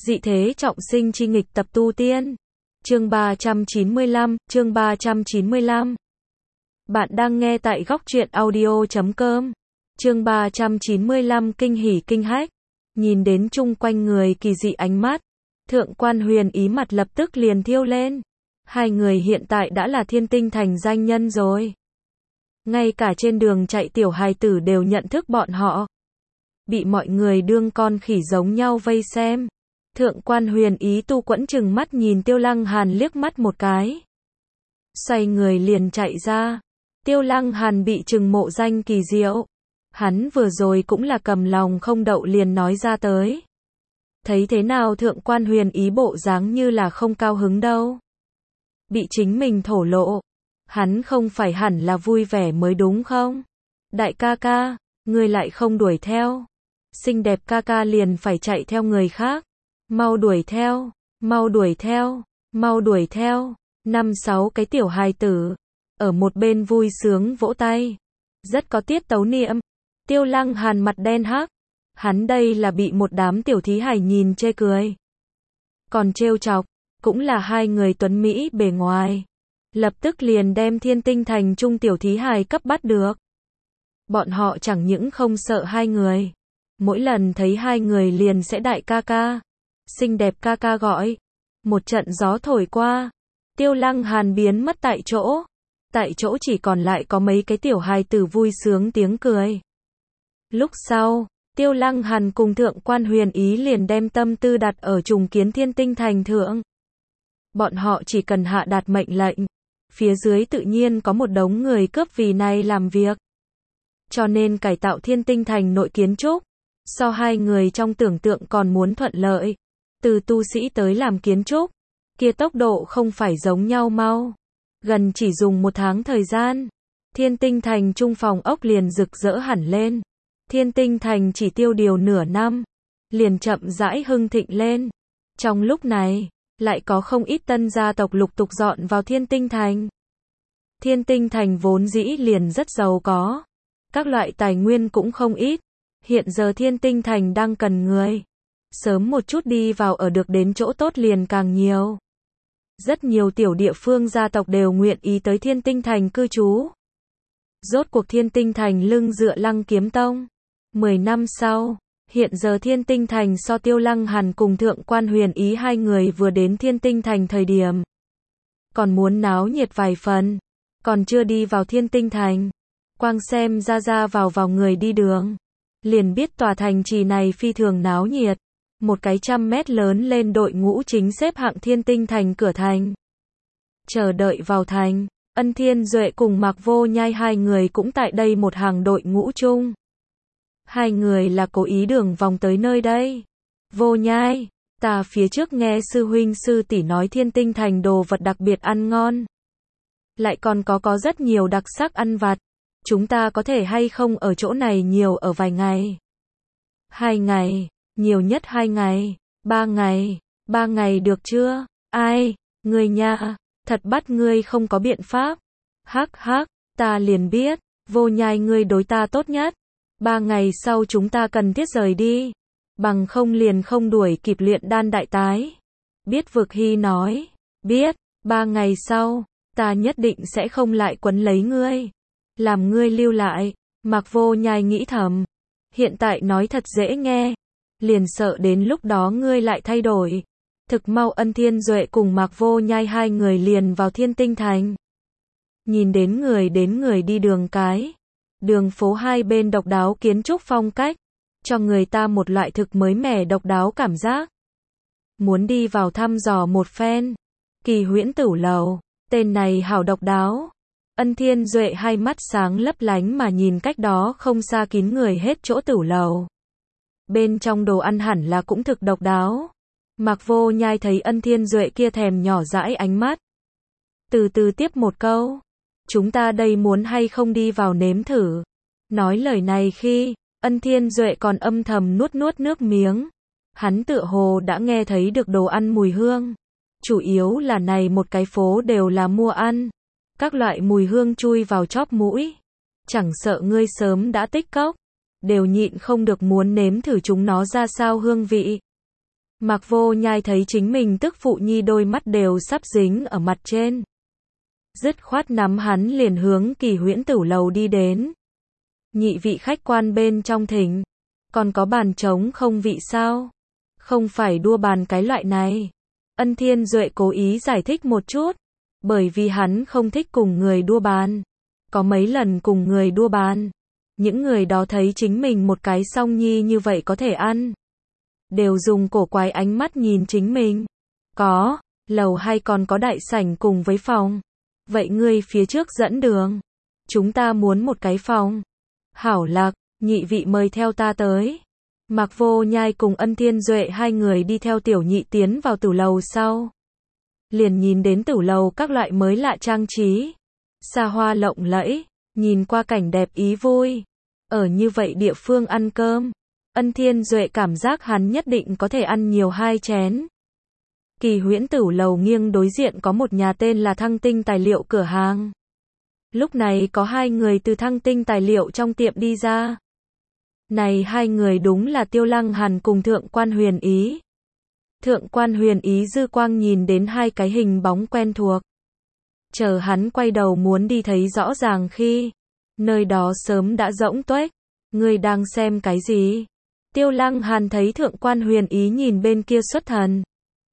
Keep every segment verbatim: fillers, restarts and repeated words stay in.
Dị thế trọng sinh chi nghịch tập tu tiên. Chương ba trăm chín mươi lăm, chương ba trăm chín mươi lăm. Bạn đang nghe tại góc truyện audio chấm com. Chương ba trăm chín mươi lăm kinh hỉ kinh hách. Nhìn đến chung quanh người kỳ dị ánh mắt, Thượng quan Huyền Ý mặt lập tức liền thiêu lên. Hai người hiện tại đã là Thiên Tinh Thành danh nhân rồi. Ngay cả trên đường chạy tiểu hài tử đều nhận thức bọn họ. Bị mọi người đương con khỉ giống nhau vây xem. Thượng quan Huyền Ý tu quẫn chừng mắt nhìn Tiêu Lăng Hàn liếc mắt một cái. Xoay người liền chạy ra. Tiêu Lăng Hàn bị chừng mộ danh kỳ diệu. Hắn vừa rồi cũng là cầm lòng không đậu liền nói ra tới. Thấy thế nào Thượng quan Huyền Ý bộ dáng như là không cao hứng đâu. Bị chính mình thổ lộ. Hắn không phải hẳn là vui vẻ mới đúng không? Đại ca ca, ngươi lại không đuổi theo. Xinh đẹp ca ca liền phải chạy theo người khác. Mau đuổi theo, mau đuổi theo, mau đuổi theo. Năm sáu cái tiểu hài tử. Ở một bên vui sướng vỗ tay. Rất có tiết tấu niệm. Tiêu Lăng Hàn mặt đen hắc. Hắn đây là bị một đám tiểu thí hài nhìn chê cười. Còn trêu chọc, cũng là hai người tuấn Mỹ bề ngoài. Lập tức liền đem Thiên Tinh Thành trung tiểu thí hài cấp bắt được. Bọn họ chẳng những không sợ hai người. Mỗi lần thấy hai người liền sẽ đại ca ca. Xinh đẹp ca ca gọi. Một trận gió thổi qua. Tiêu Lăng Hàn biến mất tại chỗ. Tại chỗ chỉ còn lại có mấy cái tiểu hài tử vui sướng tiếng cười. Lúc sau, Tiêu Lăng Hàn cùng Thượng quan Huyền Ý liền đem tâm tư đặt ở trùng kiến Thiên Tinh Thành thượng. Bọn họ chỉ cần hạ đạt mệnh lệnh. Phía dưới tự nhiên có một đống người cướp vì này làm việc. Cho nên cải tạo Thiên Tinh Thành nội kiến trúc. So hai người trong tưởng tượng còn muốn thuận lợi. Từ tu sĩ tới làm kiến trúc. Kia tốc độ không phải giống nhau mau. Gần chỉ dùng một tháng thời gian. Thiên Tinh Thành trung phòng ốc liền rực rỡ hẳn lên. Thiên Tinh Thành chỉ tiêu điều nửa năm. Liền chậm rãi hưng thịnh lên. Trong lúc này, lại có không ít tân gia tộc lục tục dọn vào Thiên Tinh Thành. Thiên Tinh Thành vốn dĩ liền rất giàu có. Các loại tài nguyên cũng không ít. Hiện giờ Thiên Tinh Thành đang cần người. Sớm một chút đi vào ở được đến chỗ tốt liền càng nhiều. Rất nhiều tiểu địa phương gia tộc đều nguyện ý tới Thiên Tinh Thành cư trú. Rốt cuộc Thiên Tinh Thành lưng dựa Lăng Kiếm Tông. Mười năm sau, hiện giờ Thiên Tinh Thành so Tiêu Lăng Hàn cùng Thượng quan Huyền Ý hai người vừa đến Thiên Tinh Thành thời điểm. Còn muốn náo nhiệt vài phần. Còn chưa đi vào Thiên Tinh Thành. Quang xem ra ra vào vào người đi đường. Liền biết tòa thành trì này phi thường náo nhiệt. Một cái trăm mét lớn lên đội ngũ chính xếp hạng Thiên Tinh Thành cửa thành. Chờ đợi vào thành, Ân Thiên Duệ cùng Mạc Vô Nhai hai người cũng tại đây một hàng đội ngũ chung. Hai người là cố ý đường vòng tới nơi đây. Vô Nhai, ta phía trước nghe sư huynh sư tỷ nói Thiên Tinh Thành đồ vật đặc biệt ăn ngon. Lại còn có có rất nhiều đặc sắc ăn vặt. Chúng ta có thể hay không ở chỗ này nhiều ở vài ngày? Hai ngày, nhiều nhất hai ngày, ba ngày, ba ngày được chưa? Ai, ngươi nha, thật bắt ngươi không có biện pháp. Hắc hắc, ta liền biết, Vô Nhai ngươi đối ta tốt nhất. Ba ngày sau chúng ta cần thiết rời đi. Bằng không liền không đuổi kịp luyện đan đại tái. Biết Vực Hy nói, biết, ba ngày sau, ta nhất định sẽ không lại quấn lấy ngươi. Làm ngươi lưu lại. Mạc Vô Nhai nghĩ thầm. Hiện tại nói thật dễ nghe. Liền sợ đến lúc đó ngươi lại thay đổi. Thực mau Ân Thiên Duệ cùng Mạc Vô Nhai hai người liền vào Thiên Tinh Thành. Nhìn đến người đến người đi đường cái. Đường phố hai bên độc đáo kiến trúc phong cách. Cho người ta một loại thực mới mẻ độc đáo cảm giác. Muốn đi vào thăm dò một phen. Kỳ Huyễn Tửu Lầu. Tên này hảo độc đáo. Ân Thiên Duệ hai mắt sáng lấp lánh mà nhìn cách đó không xa kín người hết chỗ tửu lầu. Bên trong đồ ăn hẳn là cũng thực độc đáo. Mạc Vô Nhai thấy Ân Thiên Duệ kia thèm nhỏ dãi ánh mắt. Từ từ tiếp một câu. Chúng ta đây muốn hay không đi vào nếm thử. Nói lời này khi, Ân Thiên Duệ còn âm thầm nuốt nuốt nước miếng. Hắn tựa hồ đã nghe thấy được đồ ăn mùi hương. Chủ yếu là này một cái phố đều là mua ăn. Các loại mùi hương chui vào chóp mũi. Chẳng sợ ngươi sớm đã tích cốc. Đều nhịn không được muốn nếm thử chúng nó ra sao hương vị. Mạc Vô Nhai thấy chính mình tức phụ nhi đôi mắt đều sắp dính ở mặt trên. Dứt khoát nắm hắn liền hướng Kỳ Huyễn Tửu lầu đi đến. Nhị vị khách quan bên trong thỉnh. Còn có bàn trống không vị sao? Không phải đua bàn cái loại này. Ân Thiên Duệ cố ý giải thích một chút. Bởi vì hắn không thích cùng người đua bàn. Có mấy lần cùng người đua bàn. Những người đó thấy chính mình một cái song nhi như vậy có thể ăn. Đều dùng cổ quái ánh mắt nhìn chính mình. Có, lầu hay còn có đại sảnh cùng với phòng. Vậy ngươi phía trước dẫn đường. Chúng ta muốn một cái phòng. Hảo Lạc, nhị vị mời theo ta tới. Mạc Vô Nhai cùng Ân Thiên Duệ hai người đi theo tiểu nhị tiến vào tửu lầu sau. Liền nhìn đến tửu lầu các loại mới lạ trang trí. Xa hoa lộng lẫy, nhìn qua cảnh đẹp ý vui. Ở như vậy địa phương ăn cơm. Ân Thiên Duệ cảm giác hắn nhất định có thể ăn nhiều hai chén. Kỳ Huyễn Tửu lầu nghiêng đối diện có một nhà tên là Thăng Tinh Tài liệu cửa hàng. Lúc này có hai người từ Thăng Tinh Tài liệu trong tiệm đi ra. Này hai người đúng là Tiêu Lăng Hàn cùng Thượng Quan Huyền Ý. Thượng Quan Huyền Ý dư quang nhìn đến hai cái hình bóng quen thuộc. Chờ hắn quay đầu muốn đi thấy rõ ràng khi nơi đó sớm đã rỗng tuếch. Ngươi đang xem cái gì? Tiêu Lăng Hàn thấy Thượng Quan Huyền Ý nhìn bên kia xuất thần.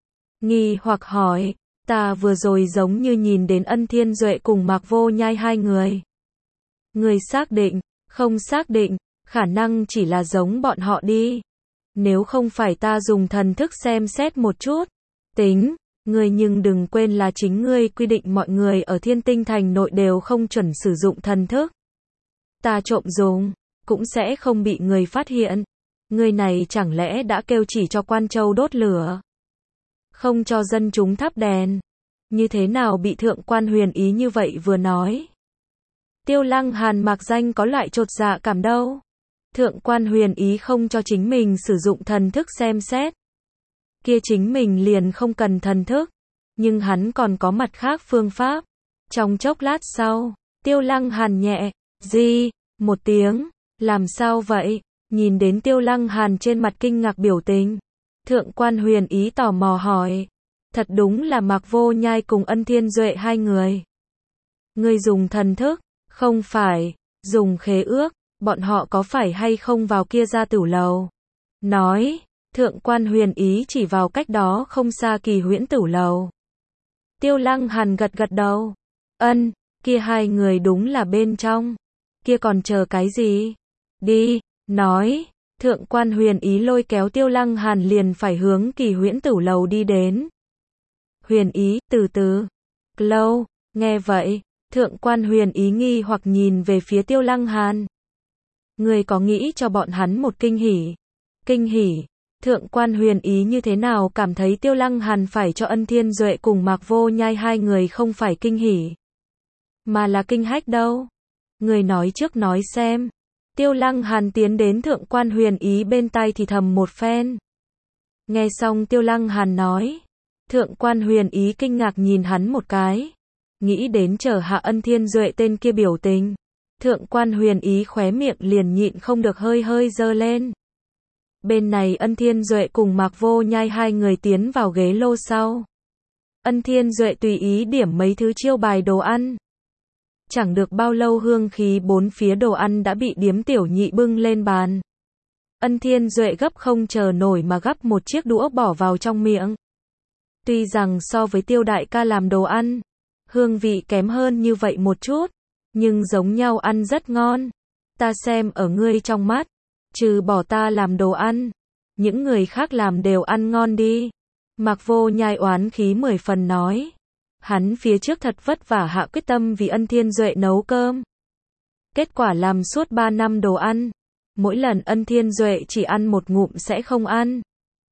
Nghi hoặc hỏi, ta vừa rồi giống như nhìn đến Ân Thiên Duệ cùng Mạc Vô Nhai hai người. Người xác định, không xác định, khả năng chỉ là giống bọn họ đi. Nếu không phải ta dùng thần thức xem xét một chút. Tính, ngươi nhưng đừng quên là chính ngươi quy định mọi người ở Thiên Tinh Thành nội đều không chuẩn sử dụng thần thức. Ta trộm dùng, cũng sẽ không bị người phát hiện. Ngươi này chẳng lẽ đã kêu chỉ cho Quan Châu đốt lửa, không cho dân chúng thắp đèn. Như thế nào bị Thượng Quan Huyền Ý như vậy vừa nói. Tiêu Lăng Hàn mặc danh có loại chột dạ cảm đâu. Thượng Quan Huyền Ý không cho chính mình sử dụng thần thức xem xét. Kia chính mình liền không cần thần thức. Nhưng hắn còn có mặt khác phương pháp. Trong chốc lát sau, Tiêu Lăng Hàn nhẹ, di, một tiếng. Làm sao vậy? Nhìn đến Tiêu Lăng Hàn trên mặt kinh ngạc biểu tình. Thượng Quan Huyền Ý tò mò hỏi. Thật đúng là Mạc Vô Nhai cùng Ân Thiên Duệ hai người. Ngươi dùng thần thức, không phải, dùng khế ước, bọn họ có phải hay không vào kia ra tửu lầu? Nói, Thượng Quan Huyền Ý chỉ vào cách đó không xa Kỳ Huyễn Tửu lầu. Tiêu Lăng Hàn gật gật đầu. Ân, kia hai người đúng là bên trong. Kia còn chờ cái gì? Đi, nói. Thượng Quan Huyền Ý lôi kéo Tiêu Lăng Hàn liền phải hướng Kỳ Huyễn Tửu lầu đi đến. Huyền Ý, từ từ. Lâu, nghe vậy, Thượng Quan Huyền Ý nghi hoặc nhìn về phía Tiêu Lăng Hàn. Người có nghĩ cho bọn hắn một kinh hỉ? Kinh hỉ? Thượng Quan Huyền Ý như thế nào cảm thấy Tiêu Lăng Hàn phải cho Ân Thiên Duệ cùng Mạc Vô Nhai hai người không phải kinh hỉ, mà là kinh hách đâu? Người nói trước nói xem. Tiêu Lăng Hàn tiến đến Thượng Quan Huyền Ý bên tai thì thầm một phen. Nghe xong Tiêu Lăng Hàn nói, Thượng Quan Huyền Ý kinh ngạc nhìn hắn một cái. Nghĩ đến chờ hạ Ân Thiên Duệ tên kia biểu tình. Thượng Quan Huyền Ý khóe miệng liền nhịn không được hơi hơi dơ lên. Bên này Ân Thiên Duệ cùng Mạc Vô Nhai hai người tiến vào ghế lô sau. Ân Thiên Duệ tùy ý điểm mấy thứ chiêu bài đồ ăn. Chẳng được bao lâu hương khí bốn phía đồ ăn đã bị điếm tiểu nhị bưng lên bàn. Ân Thiên Duệ gấp không chờ nổi mà gắp một chiếc đũa bỏ vào trong miệng. Tuy rằng so với Tiêu đại ca làm đồ ăn, hương vị kém hơn như vậy một chút, nhưng giống nhau ăn rất ngon. Ta xem ở ngươi trong mắt, trừ bỏ ta làm đồ ăn, những người khác làm đều ăn ngon đi. Mạc Vô Nhai oán khí mười phần nói. Hắn phía trước thật vất vả hạ quyết tâm vì Ân Thiên Duệ nấu cơm. Kết quả làm suốt ba năm đồ ăn. Mỗi lần Ân Thiên Duệ chỉ ăn một ngụm sẽ không ăn.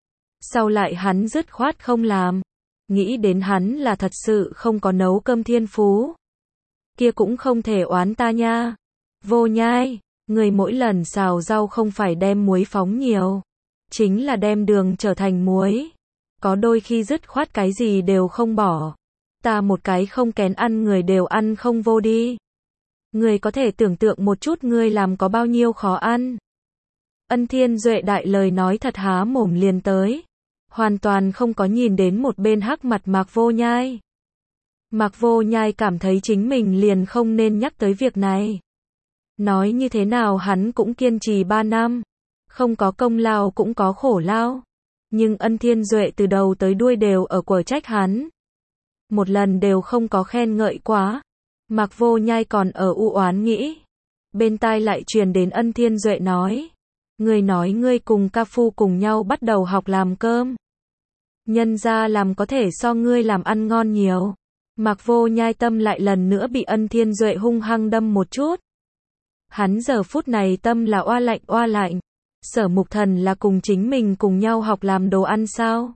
Sau lại hắn dứt khoát không làm. Nghĩ đến hắn là thật sự không có nấu cơm thiên phú. Kia cũng không thể oán ta nha. Vô Nhai, người mỗi lần xào rau không phải đem muối phóng nhiều, chính là đem đường trở thành muối. Có đôi khi dứt khoát cái gì đều không bỏ. Ta một cái không kén ăn người đều ăn không vô đi. Người có thể tưởng tượng một chút ngươi làm có bao nhiêu khó ăn. Ân Thiên Duệ đại lời nói thật há mồm liền tới. hoàn toàn không có nhìn đến một bên hắc mặt Mạc Vô Nhai. Mạc Vô Nhai cảm thấy chính mình liền không nên nhắc tới việc này. Nói như thế nào hắn cũng kiên trì ba năm, không có công lao cũng có khổ lao. Nhưng Ân Thiên Duệ từ đầu tới đuôi đều ở quở trách hắn. Một lần đều không có khen ngợi quá. Mạc Vô Nhai còn ở u oán nghĩ. Bên tai lại truyền đến Ân Thiên Duệ nói. Ngươi nói ngươi cùng ca phu cùng nhau bắt đầu học làm cơm. Nhân ra làm có thể so ngươi làm ăn ngon nhiều. Mạc Vô Nhai tâm lại lần nữa bị Ân Thiên Duệ hung hăng đâm một chút. Hắn giờ phút này tâm là oa lạnh oa lạnh. Sở Mục Thần là cùng chính mình cùng nhau học làm đồ ăn sao?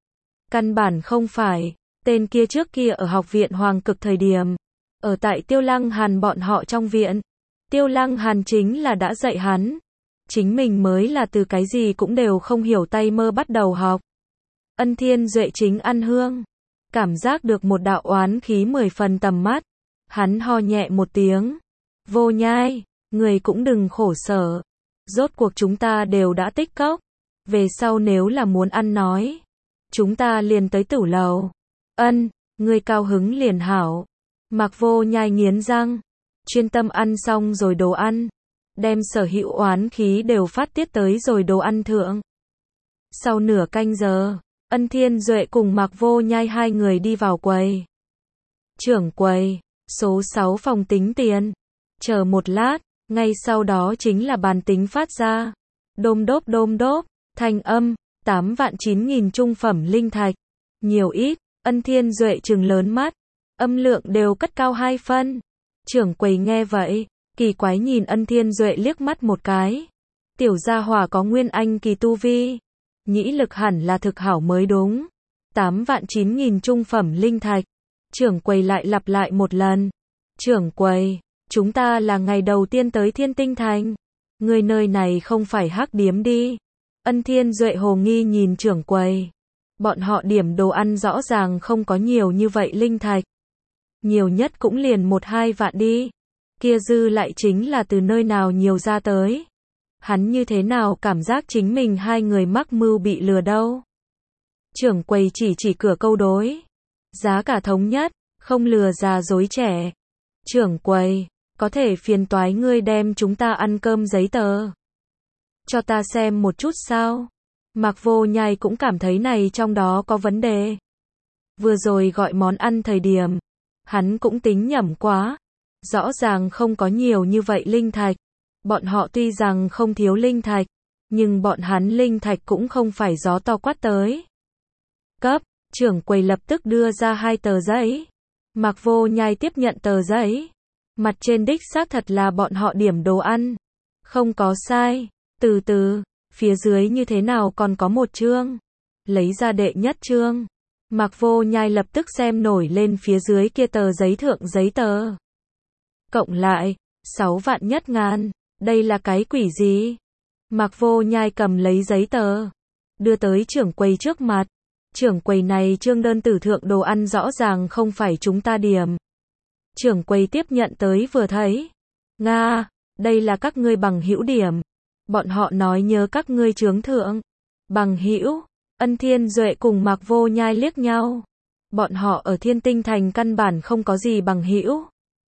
Căn bản không phải. Tên kia trước kia ở học viện Hoàng Cực thời điểm, ở tại Tiêu Lăng Hàn bọn họ trong viện. Tiêu Lăng Hàn chính là đã dạy hắn. Chính mình mới là từ cái gì cũng đều không hiểu tay mơ bắt đầu học. Ân Thiên Duệ chính ăn hương. Cảm giác được một đạo oán khí mười phần tầm mắt. Hắn ho nhẹ một tiếng. Vô Nhai, người cũng đừng khổ sở. Rốt cuộc chúng ta đều đã tích cốc. Về sau nếu là muốn ăn nói, chúng ta liền tới tửu lầu. Ân, người cao hứng liền hảo. Mạc Vô Nhai nghiến răng. Chuyên tâm ăn xong rồi đồ ăn. Đem sở hữu oán khí đều phát tiết tới rồi đồ ăn thượng. Sau nửa canh giờ, Ân Thiên Duệ cùng Mạc Vô Nhai hai người đi vào quầy. Trưởng quầy, số sáu phòng tính tiền. Chờ một lát, ngay sau đó chính là bàn tính phát ra. Đôm đốp đôm đốp, thanh âm, tám vạn chín nghìn trung phẩm linh thạch. Nhiều ít, Ân Thiên Duệ trừng lớn mắt. Âm lượng đều cất cao hai phân. Trưởng quầy nghe vậy, kỳ quái nhìn Ân Thiên Duệ liếc mắt một cái. Tiểu gia hỏa có nguyên anh kỳ tu vi. Nhĩ lực hẳn là thực hảo mới đúng. tám vạn chín nghìn trung phẩm linh thạch. Trưởng quầy lại lặp lại một lần. Trưởng quầy, chúng ta là ngày đầu tiên tới Thiên Tinh Thành. Người nơi này không phải hắc điếm đi. Ân Thiên Duệ hồ nghi nhìn trưởng quầy. Bọn họ điểm đồ ăn rõ ràng không có nhiều như vậy linh thạch. Nhiều nhất cũng liền một hai vạn đi. Kia dư lại chính là từ nơi nào nhiều ra tới. Hắn như thế nào cảm giác chính mình hai người mắc mưu bị lừa đâu. Trưởng quầy chỉ chỉ cửa câu đối. Giá cả thống nhất, không lừa già dối trẻ. Trưởng quầy, có thể phiền toái ngươi đem chúng ta ăn cơm giấy tờ cho ta xem một chút sao? Mạc Vô Nhai cũng cảm thấy này trong đó có vấn đề. Vừa rồi gọi món ăn thời điểm, hắn cũng tính nhẩm quá. Rõ ràng không có nhiều như vậy linh thạch. Bọn họ tuy rằng không thiếu linh thạch, nhưng bọn hắn linh thạch cũng không phải gió to quát tới. Cấp, trưởng quầy lập tức đưa ra hai tờ giấy. Mạc Vô Nhai tiếp nhận tờ giấy. Mặt trên đích xác thật là bọn họ điểm đồ ăn. Không có sai. Từ từ, phía dưới như thế nào còn có một chương. Lấy ra đệ nhất chương. Mạc Vô Nhai lập tức xem nổi lên phía dưới kia tờ giấy thượng giấy tờ. Cộng lại, sáu vạn nhất ngàn. Đây là cái quỷ gì? Mạc Vô Nhai cầm lấy giấy tờ. Đưa tới trưởng quầy trước mặt. Trưởng quầy này chương đơn tử thượng đồ ăn rõ ràng không phải chúng ta điểm. Trưởng quầy tiếp nhận tới vừa thấy. Nga, đây là các ngươi bằng hữu điểm. Bọn họ nói nhớ các ngươi chướng thượng. Bằng hữu, Ân Thiên Duệ cùng Mạc Vô Nhai liếc nhau. Bọn họ ở Thiên Tinh Thành căn bản không có gì bằng hữu.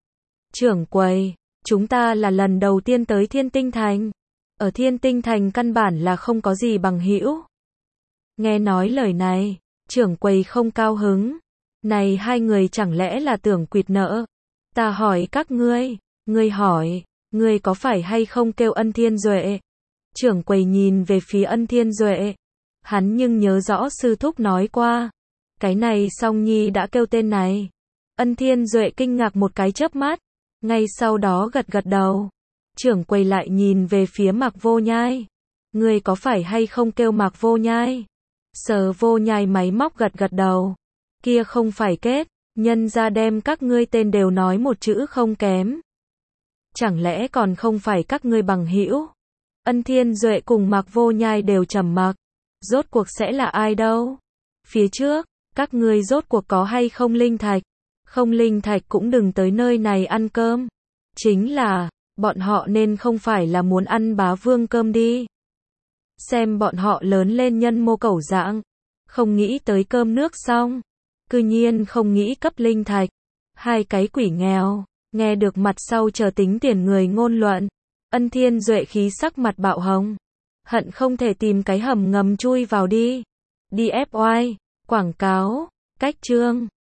Trưởng quầy, chúng ta là lần đầu tiên tới Thiên Tinh Thành. Ở Thiên Tinh Thành căn bản là không có gì bằng hữu. Nghe nói lời này, trưởng quầy không cao hứng. Này hai người chẳng lẽ là tưởng quỵt nợ? Ta hỏi các ngươi, ngươi hỏi, ngươi có phải hay không kêu Ân Thiên Duệ? Trưởng quầy nhìn về phía Ân Thiên Duệ. Hắn nhưng nhớ rõ sư thúc nói qua. Cái này Song Nhi đã kêu tên này. Ân Thiên Duệ kinh ngạc một cái chớp mắt. Ngay sau đó gật gật đầu. Trưởng quầy lại nhìn về phía Mạc Vô Nhai. Ngươi có phải hay không kêu Mạc Vô Nhai? Sở Vô Nhai máy móc gật gật đầu. Kia không phải kết, nhân ra đem các ngươi tên đều nói một chữ không kém. Chẳng lẽ còn không phải các ngươi bằng hữu? Ân Thiên Duệ cùng Mạc Vô Nhai đều trầm mặc. Rốt cuộc sẽ là ai đâu? Phía trước, các ngươi rốt cuộc có hay không linh thạch? Không linh thạch cũng đừng tới nơi này ăn cơm. Chính là, bọn họ nên không phải là muốn ăn bá vương cơm đi. Xem bọn họ lớn lên nhân mô cẩu dạng. Không nghĩ tới cơm nước xong, cư nhiên không nghĩ cấp linh thạch. Hai cái quỷ nghèo, nghe được mặt sau chờ tính tiền người ngôn luận. Ân Thiên Duệ khí sắc mặt bạo hồng. Hận không thể tìm cái hầm ngầm chui vào đi. đi ép oai, quảng cáo, cách chương.